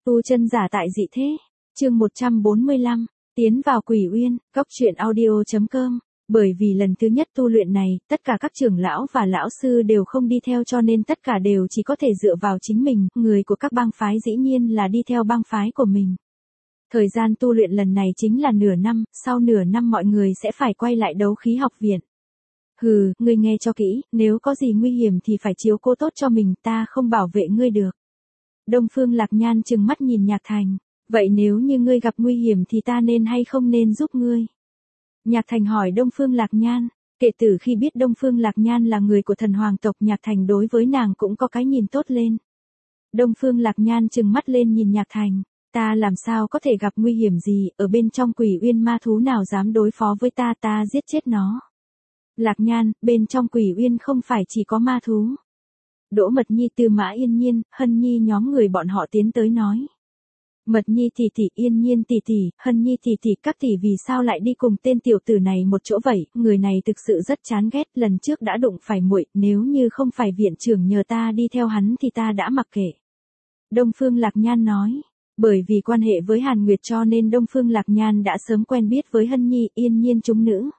Tu chân giả tại dị thế. Chương 145, tiến vào Quỷ Uyên, Cốc Truyện Audio.com. Bởi vì lần thứ nhất tu luyện này, tất cả các trưởng lão và lão sư đều không đi theo cho nên tất cả đều chỉ có thể dựa vào chính mình, người của các bang phái dĩ nhiên là đi theo bang phái của mình. Thời gian tu luyện lần này chính là nửa năm, sau nửa năm mọi người sẽ phải quay lại đấu khí học viện. Hừ, ngươi nghe cho kỹ, nếu có gì nguy hiểm thì phải chiếu cố tốt cho mình, ta không bảo vệ ngươi được. Đông Phương Lạc Nhan trừng mắt nhìn Nhạc Thành, vậy nếu như ngươi gặp nguy hiểm thì ta nên hay không nên giúp ngươi? Nhạc Thành hỏi Đông Phương Lạc Nhan, kể từ khi biết Đông Phương Lạc Nhan là người của thần hoàng tộc, Nhạc Thành đối với nàng cũng có cái nhìn tốt lên. Đông Phương Lạc Nhan trừng mắt lên nhìn Nhạc Thành, ta làm sao có thể gặp nguy hiểm gì, ở bên trong Quỷ Uyên ma thú nào dám đối phó với ta, ta giết chết nó. Lạc Nhan, bên trong Quỷ Uyên không phải chỉ có ma thú. Đỗ Mật Nhi, Tư Mã Yên Nhiên, Hân Nhi nhóm người bọn họ tiến tới nói. Mật Nhi tỷ tỷ, Yên Nhiên tỷ tỷ, Hân Nhi tỷ tỷ, các tỷ vì sao lại đi cùng tên tiểu tử này một chỗ vậy, người này thực sự rất chán ghét, lần trước đã đụng phải muội, nếu như không phải viện trưởng nhờ ta đi theo hắn thì ta đã mặc kệ. Đông Phương Lạc Nhan nói, bởi vì quan hệ với Hàn Nguyệt cho nên Đông Phương Lạc Nhan đã sớm quen biết với Hân Nhi, Yên Nhiên chúng nữ.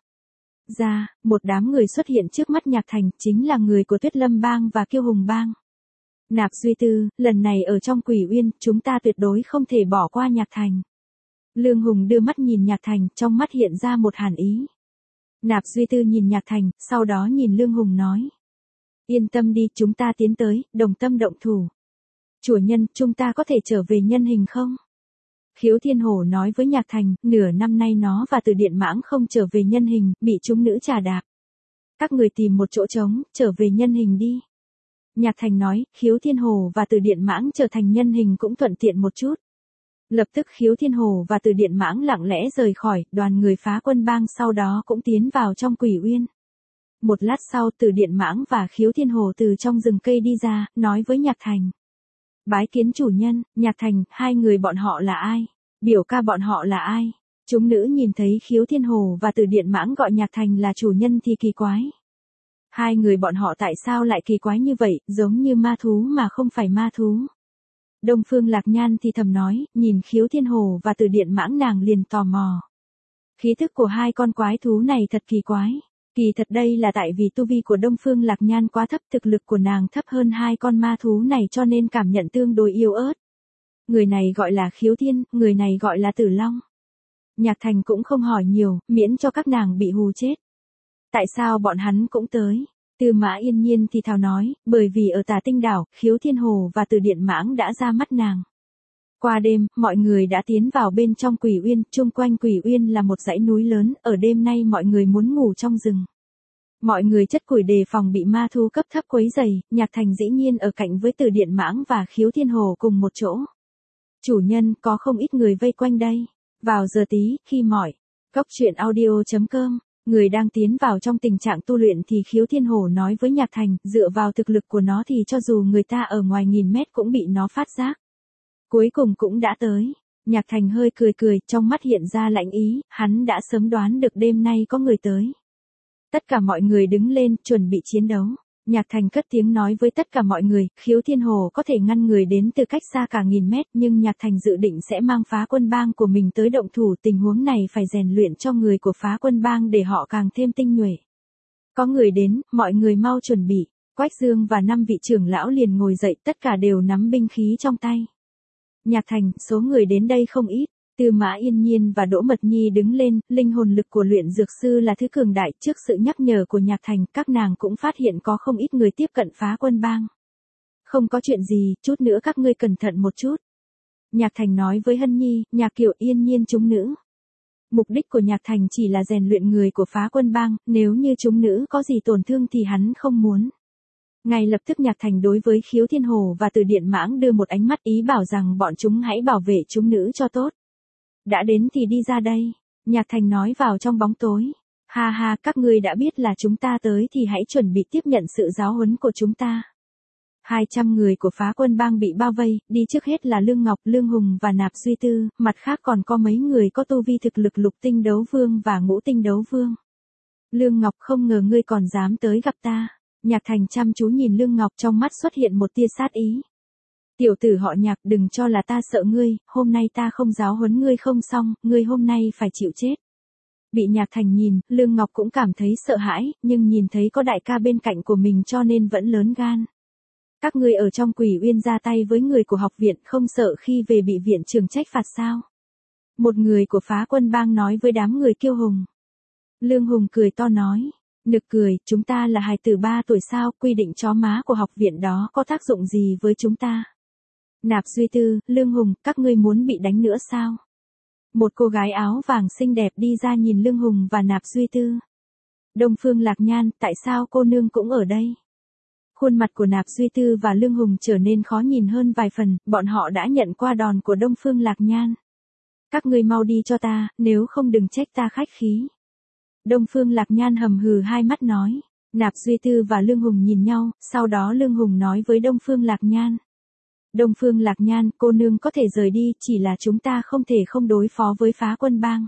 Một đám người xuất hiện trước mắt Nhạc Thành, chính là người của Tuyết Lâm Bang và Kiêu Hùng Bang. Nạp Duy Tư, lần này ở trong Quỷ Uyên, chúng ta tuyệt đối không thể bỏ qua Nhạc Thành. Lương Hùng đưa mắt nhìn Nhạc Thành, trong mắt hiện ra một hàn ý. Nạp Duy Tư nhìn Nhạc Thành, sau đó nhìn Lương Hùng nói. Yên tâm đi, chúng ta tiến tới, đồng tâm động thủ. Chủ nhân, chúng ta có thể trở về nhân hình không? Khiếu Thiên Hổ nói với Nhạc Thành, nửa năm nay nó và Từ Điện Mãng không trở về nhân hình, bị chúng nữ trà đạp. Các người tìm một chỗ trống, trở về nhân hình đi. Nhạc Thành nói, Khiếu Thiên Hổ và Từ Điện Mãng trở thành nhân hình cũng thuận tiện một chút. Lập tức Khiếu Thiên Hổ và Từ Điện Mãng lặng lẽ rời khỏi, đoàn người Phá Quân Bang sau đó cũng tiến vào trong Quỷ Uyên. Một lát sau Từ Điện Mãng và Khiếu Thiên Hổ từ trong rừng cây đi ra, nói với Nhạc Thành. Bái kiến chủ nhân. Nhạc Thành, hai người bọn họ là ai? Biểu ca bọn họ là ai? Chúng nữ nhìn thấy Khiếu Thiên Hổ và Từ Điện Mãng gọi Nhạc Thành là chủ nhân thì kỳ quái. Hai người bọn họ tại sao lại kỳ quái như vậy, giống như ma thú mà không phải ma thú. Đông Phương Lạc Nhan thì thầm nói, nhìn Khiếu Thiên Hổ và Từ Điện Mãng nàng liền tò mò. Khí thức của hai con quái thú này thật kỳ quái. Kỳ thật đây là tại vì tu vi của Đông Phương Lạc Nhan quá thấp, thực lực của nàng thấp hơn hai con ma thú này cho nên cảm nhận tương đối yếu ớt. Người này gọi là Khiếu Thiên, người này gọi là Tử Long. Nhạc Thành cũng không hỏi nhiều, miễn cho các nàng bị hù chết. Tại sao bọn hắn cũng tới? Tư Mã Yên Nhiên thì thào nói, bởi vì ở Tà Tinh Đảo, Khiếu Thiên Hồ và Từ Điện Mãng đã ra mắt nàng. Qua đêm, mọi người đã tiến vào bên trong Quỷ Uyên, chung quanh Quỷ Uyên là một dãy núi lớn, ở đêm nay mọi người muốn ngủ trong rừng. Mọi người chất củi đề phòng bị ma thú cấp thấp quấy rầy, Nhạc Thành dĩ nhiên ở cạnh với Từ Điện Mãng và Khiếu Thiên Hồ cùng một chỗ. Chủ nhân, có không ít người vây quanh đây. Vào giờ tí, khi mỏi. Cốc Truyện Audio.com. Người đang tiến vào trong tình trạng tu luyện thì Khiếu Thiên Hổ nói với Nhạc Thành, dựa vào thực lực của nó thì cho dù người ta ở ngoài nghìn mét cũng bị nó phát giác. Cuối cùng cũng đã tới. Nhạc Thành hơi cười cười, trong mắt hiện ra lạnh ý, hắn đã sớm đoán được đêm nay có người tới. Tất cả mọi người đứng lên, chuẩn bị chiến đấu. Nhạc Thành cất tiếng nói với tất cả mọi người, Khiếu Thiên Hồ có thể ngăn người đến từ cách xa cả nghìn mét, nhưng Nhạc Thành dự định sẽ mang Phá Quân Bang của mình tới động thủ, tình huống này phải rèn luyện cho người của Phá Quân Bang để họ càng thêm tinh nhuệ. Có người đến, mọi người mau chuẩn bị. Quách Dương và 5 vị trưởng lão liền ngồi dậy, tất cả đều nắm binh khí trong tay. Nhạc Thành, số người đến đây không ít. Tư Mã Yên Nhiên và Đỗ Mật Nhi đứng lên, linh hồn lực của luyện dược sư là thứ cường đại, trước sự nhắc nhở của Nhạc Thành, các nàng cũng phát hiện có không ít người tiếp cận Phá Quân Bang. Không có chuyện gì, chút nữa các ngươi cẩn thận một chút. Nhạc Thành nói với Hân Nhi, Nhạc Kiều, Yên Nhiên chúng nữ. Mục đích của Nhạc Thành chỉ là rèn luyện người của Phá Quân Bang, nếu như chúng nữ có gì tổn thương thì hắn không muốn. Ngay lập tức Nhạc Thành đối với Khiếu Thiên Hồ và Từ Điện Mãng đưa một ánh mắt ý bảo rằng bọn chúng hãy bảo vệ chúng nữ cho tốt. Đã đến thì đi ra đây. Nhạc Thành nói vào trong bóng tối. Ha ha, các ngươi đã biết là chúng ta tới thì hãy chuẩn bị tiếp nhận sự giáo huấn của chúng ta. 200 người của Phá Quân Bang bị bao vây, đi trước hết là Lương Ngọc, Lương Hùng và Nạp Duy Tư, mặt khác còn có mấy người có tu vi thực lực lục tinh đấu vương và ngũ tinh đấu vương. Lương Ngọc, không ngờ ngươi còn dám tới gặp ta. Nhạc Thành chăm chú nhìn Lương Ngọc, trong mắt xuất hiện một tia sát ý. Tiểu tử họ Nhạc, đừng cho là ta sợ ngươi, hôm nay ta không giáo huấn ngươi không xong, ngươi hôm nay phải chịu chết. Bị Nhạc Thành nhìn, Lương Ngọc cũng cảm thấy sợ hãi, nhưng nhìn thấy có đại ca bên cạnh của mình cho nên vẫn lớn gan. Các ngươi ở trong Quỷ Uyên ra tay với người của học viện không sợ khi về bị viện trưởng trách phạt sao? Một người của Phá Quân Bang nói với đám người Kiêu Hùng. Lương Hùng cười to nói, nực cười, chúng ta là hài tử 3 tuổi sao, quy định chó má của học viện đó có tác dụng gì với chúng ta? Nạp Duy Tư, Lương Hùng, các ngươi muốn bị đánh nữa sao? Một cô gái áo vàng xinh đẹp đi ra nhìn Lương Hùng và Nạp Duy Tư. Đông Phương Lạc Nhan, tại sao cô nương cũng ở đây? Khuôn mặt của Nạp Duy Tư và Lương Hùng trở nên khó nhìn hơn vài phần, bọn họ đã nhận qua đòn của Đông Phương Lạc Nhan. Các ngươi mau đi cho ta, nếu không đừng trách ta khách khí. Đông Phương Lạc Nhan hầm hừ hai mắt nói. Nạp Duy Tư và Lương Hùng nhìn nhau, sau đó Lương Hùng nói với Đông Phương Lạc Nhan. Đông Phương Lạc Nhan, cô nương có thể rời đi, chỉ là chúng ta không thể không đối phó với Phá Quân Bang.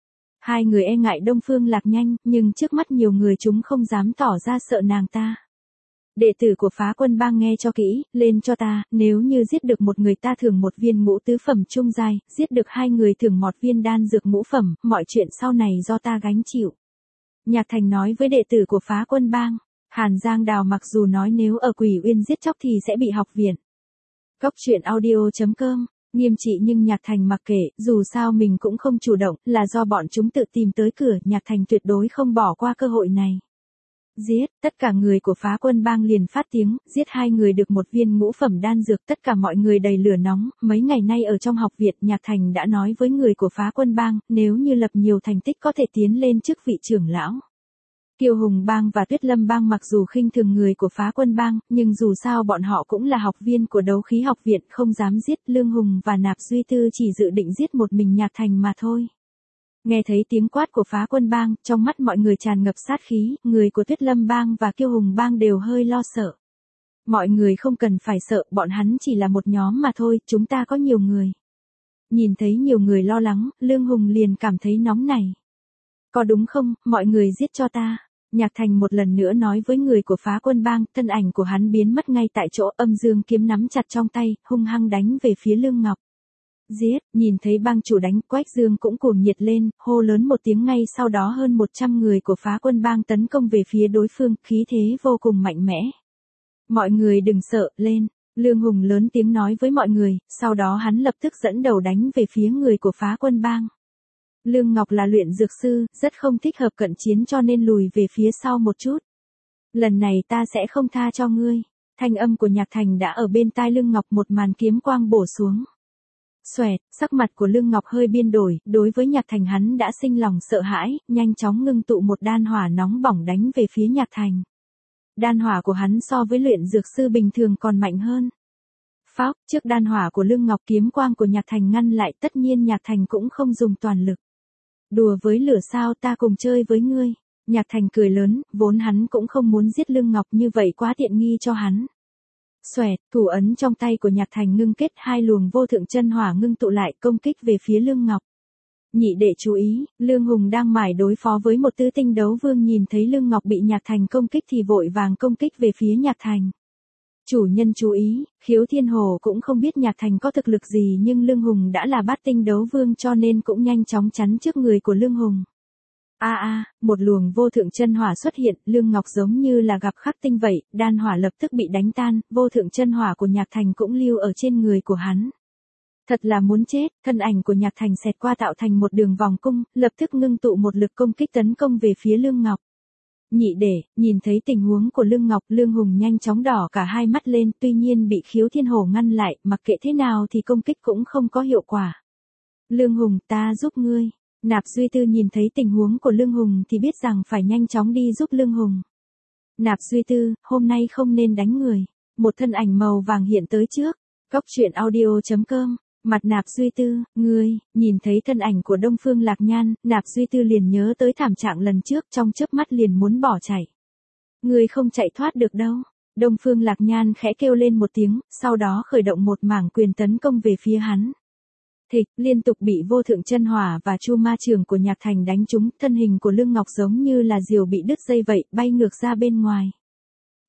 Hai người e ngại Đông Phương Lạc Nhan, nhưng trước mắt nhiều người chúng không dám tỏ ra sợ nàng ta. Đệ tử của Phá Quân Bang nghe cho kỹ, lên cho ta, nếu như giết được một người ta thưởng 1 viên ngũ tứ phẩm trung giai, giết được 2 người thưởng 1 viên đan dược ngũ phẩm, mọi chuyện sau này do ta gánh chịu. Nhạc Thành nói với đệ tử của Phá Quân Bang. Hàn Giang Đào mặc dù nói nếu ở Quỷ Uyên giết chóc thì sẽ bị học viện. Cốc truyện audio.com, nghiêm trị nhưng Nhạc Thành mặc kệ, dù sao mình cũng không chủ động, là do bọn chúng tự tìm tới cửa, Nhạc Thành tuyệt đối không bỏ qua cơ hội này. Giết, tất cả người của Phá Quân Bang liền phát tiếng, giết 2 người được 1 viên ngũ phẩm đan dược, tất cả mọi người đầy lửa nóng, mấy ngày nay ở trong học viện Nhạc Thành đã nói với người của Phá Quân Bang, nếu như lập nhiều thành tích có thể tiến lên chức vị trưởng lão. Kiêu Hùng Bang và Tuyết Lâm Bang mặc dù khinh thường người của Phá Quân Bang, nhưng dù sao bọn họ cũng là học viên của Đấu Khí học viện, không dám giết. Lương Hùng và Nạp Duy Tư chỉ dự định giết một mình Nhạc Thành mà thôi. Nghe thấy tiếng quát của Phá Quân Bang, trong mắt mọi người tràn ngập sát khí, người của Tuyết Lâm Bang và Kiêu Hùng Bang đều hơi lo sợ. Mọi người không cần phải sợ, bọn hắn chỉ là một nhóm mà thôi, chúng ta có nhiều người. Nhìn thấy nhiều người lo lắng, Lương Hùng liền cảm thấy nóng nảy. Có đúng không, mọi người giết cho ta. Nhạc Thành một lần nữa nói với người của Phá Quân Bang, thân ảnh của hắn biến mất ngay tại chỗ, âm dương kiếm nắm chặt trong tay, hung hăng đánh về phía Lương Ngọc. Giết, nhìn thấy bang chủ đánh, Quách Dương cũng cuồng nhiệt lên, hô lớn một tiếng, ngay sau đó hơn 100 người của Phá Quân Bang tấn công về phía đối phương, khí thế vô cùng mạnh mẽ. Mọi người đừng sợ, lên. Lương Hùng lớn tiếng nói với mọi người, sau đó hắn lập tức dẫn đầu đánh về phía người của Phá Quân Bang. Lương Ngọc là luyện dược sư, rất không thích hợp cận chiến cho nên lùi về phía sau một chút. Lần này ta sẽ không tha cho ngươi. Thanh âm của Nhạc Thành đã ở bên tai Lương Ngọc, một màn kiếm quang bổ xuống. Xoẹt, sắc mặt của Lương Ngọc hơi biến đổi, đối với Nhạc Thành hắn đã sinh lòng sợ hãi, nhanh chóng ngưng tụ một đan hỏa nóng bỏng đánh về phía Nhạc Thành. Đan hỏa của hắn so với luyện dược sư bình thường còn mạnh hơn. Pháo, trước đan hỏa của Lương Ngọc, kiếm quang của Nhạc Thành ngăn lại, tất nhiên Nhạc Thành cũng không dùng toàn lực. Đùa với lửa sao, ta cùng chơi với ngươi. Nhạc Thành cười lớn, vốn hắn cũng không muốn giết Lương Ngọc, như vậy quá tiện nghi cho hắn. Xoẹt, thủ ấn trong tay của Nhạc Thành ngưng kết, 2 luồng vô thượng chân hỏa ngưng tụ lại, công kích về phía Lương Ngọc. Nhị đệ chú ý, Lương Hùng đang mải đối phó với một tứ tinh đấu vương, nhìn thấy Lương Ngọc bị Nhạc Thành công kích thì vội vàng công kích về phía Nhạc Thành. Chủ nhân chú ý, Khiếu Thiên Hồ cũng không biết Nhạc Thành có thực lực gì, nhưng Lương Hùng đã là bát tinh đấu vương cho nên cũng nhanh chóng chắn trước người của Lương Hùng. Một luồng vô thượng chân hỏa xuất hiện, Lương Ngọc giống như là gặp khắc tinh vậy, đan hỏa lập tức bị đánh tan, vô thượng chân hỏa của Nhạc Thành cũng lưu ở trên người của hắn. Thật là muốn chết, thân ảnh của Nhạc Thành xẹt qua tạo thành một đường vòng cung, lập tức ngưng tụ một lực công kích tấn công về phía Lương Ngọc. Nhị đệ, nhìn thấy tình huống của Lương Ngọc, Lương Hùng nhanh chóng đỏ cả hai mắt lên, tuy nhiên bị Khiếu Thiên Hồ ngăn lại, mặc kệ thế nào thì công kích cũng không có hiệu quả. Lương Hùng, ta giúp ngươi. Nạp Duy Tư nhìn thấy tình huống của Lương Hùng thì biết rằng phải nhanh chóng đi giúp Lương Hùng. Nạp Duy Tư, hôm nay không nên đánh người. Một thân ảnh màu vàng hiện tới trước. Cốc truyện audio.com. Mặt Nạp Duy Tư, ngươi, nhìn thấy thân ảnh của Đông Phương Lạc Nhan, Nạp Duy Tư liền nhớ tới thảm trạng lần trước, trong chớp mắt liền muốn bỏ chạy. Ngươi không chạy thoát được đâu. Đông Phương Lạc Nhan khẽ kêu lên một tiếng, sau đó khởi động một mảng quyền tấn công về phía hắn. Thịch, liên tục bị vô thượng chân hỏa và chu ma trường của Nhạc Thành đánh trúng, thân hình của Lương Ngọc giống như là diều bị đứt dây vậy, bay ngược ra bên ngoài.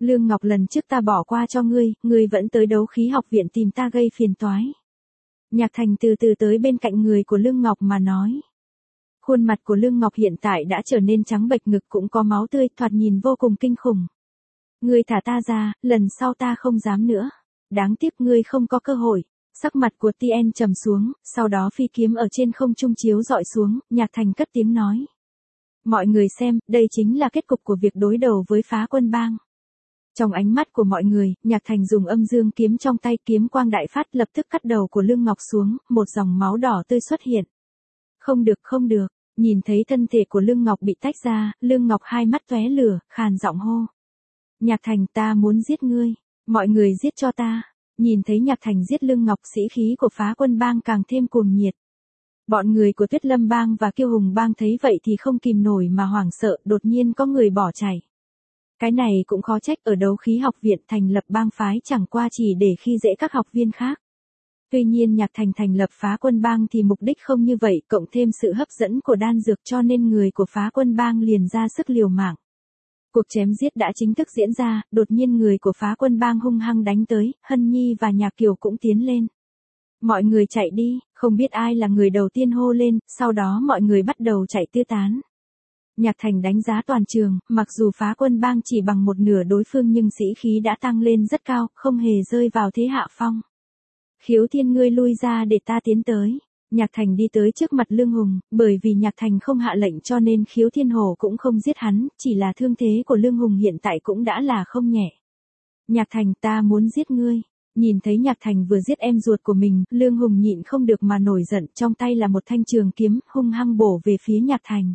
Lương Ngọc lần trước ta bỏ qua cho ngươi vẫn tới đấu khí học viện tìm ta gây phiền toái. Nhạc Thành từ từ tới bên cạnh người của Lương Ngọc mà nói. Khuôn mặt của Lương Ngọc hiện tại đã trở nên trắng bệch, ngực cũng có máu tươi, thoạt nhìn vô cùng kinh khủng. Ngươi thả ta ra, lần sau ta không dám nữa. Đáng tiếc ngươi không có cơ hội. Sắc mặt của Tien trầm xuống, sau đó phi kiếm ở trên không trung chiếu dọi xuống, Nhạc Thành cất tiếng nói. Mọi người xem, đây chính là kết cục của việc đối đầu với Phá Quân Bang. Trong ánh mắt của mọi người, Nhạc Thành dùng âm dương kiếm trong tay, kiếm quang đại phát, lập tức cắt đầu của Lương Ngọc xuống, một dòng máu đỏ tươi xuất hiện. Không được, không được. Nhìn thấy thân thể của Lương Ngọc bị tách ra, Lương Ngọc hai mắt tóe lửa, khàn giọng hô. Nhạc Thành, ta muốn giết ngươi. Mọi người giết cho ta. Nhìn thấy Nhạc Thành giết Lương Ngọc, sĩ khí của Phá Quân Bang càng thêm cuồng nhiệt. Bọn người của Tuyết Lâm Bang và Kiêu Hùng Bang thấy vậy thì không kìm nổi mà hoảng sợ, đột nhiên có người bỏ chạy. Cái này cũng khó trách, ở đấu khí học viện thành lập bang phái chẳng qua chỉ để khi dễ các học viên khác. Tuy nhiên Nhạc Thành thành lập Phá Quân Bang thì mục đích không như vậy, cộng thêm sự hấp dẫn của đan dược cho nên người của Phá Quân Bang liền ra sức liều mạng. Cuộc chém giết đã chính thức diễn ra, đột nhiên người của Phá Quân Bang hung hăng đánh tới, Hân Nhi và Nhạc Kiều cũng tiến lên. Mọi người chạy đi, không biết ai là người đầu tiên hô lên, sau đó mọi người bắt đầu chạy tứ tán. Nhạc Thành đánh giá toàn trường, mặc dù Phá Quân Bang chỉ bằng một nửa đối phương nhưng sĩ khí đã tăng lên rất cao, không hề rơi vào thế hạ phong. Khiếu Thiên, ngươi lui ra để ta tiến tới. Nhạc Thành đi tới trước mặt Lương Hùng, bởi vì Nhạc Thành không hạ lệnh cho nên Khiếu Thiên Hổ cũng không giết hắn, chỉ là thương thế của Lương Hùng hiện tại cũng đã là không nhẹ. Nhạc Thành, ta muốn giết ngươi. Nhìn thấy Nhạc Thành vừa giết em ruột của mình, Lương Hùng nhịn không được mà nổi giận, trong tay là một thanh trường kiếm, hung hăng bổ về phía Nhạc Thành.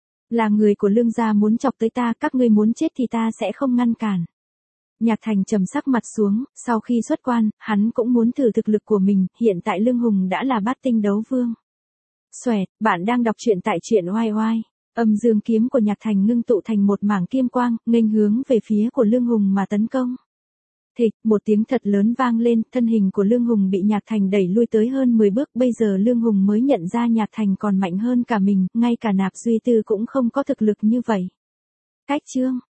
Là người của Lương gia muốn chọc tới ta, các ngươi muốn chết thì ta sẽ không ngăn cản. Nhạc Thành trầm sắc mặt xuống, sau khi xuất quan, hắn cũng muốn thử thực lực của mình, hiện tại Lương Hùng đã là bát tinh đấu vương. Xoẹt, bạn đang đọc truyện tại truyện oai oai. Âm dương kiếm của Nhạc Thành ngưng tụ thành một mảng kim quang, nghênh hướng về phía của Lương Hùng mà tấn công. Thịch, một tiếng thật lớn vang lên, thân hình của Lương Hùng bị Nhạc Thành đẩy lui tới hơn 10 bước, bây giờ Lương Hùng mới nhận ra Nhạc Thành còn mạnh hơn cả mình, ngay cả Nạp Duy Tư cũng không có thực lực như vậy. Cách chương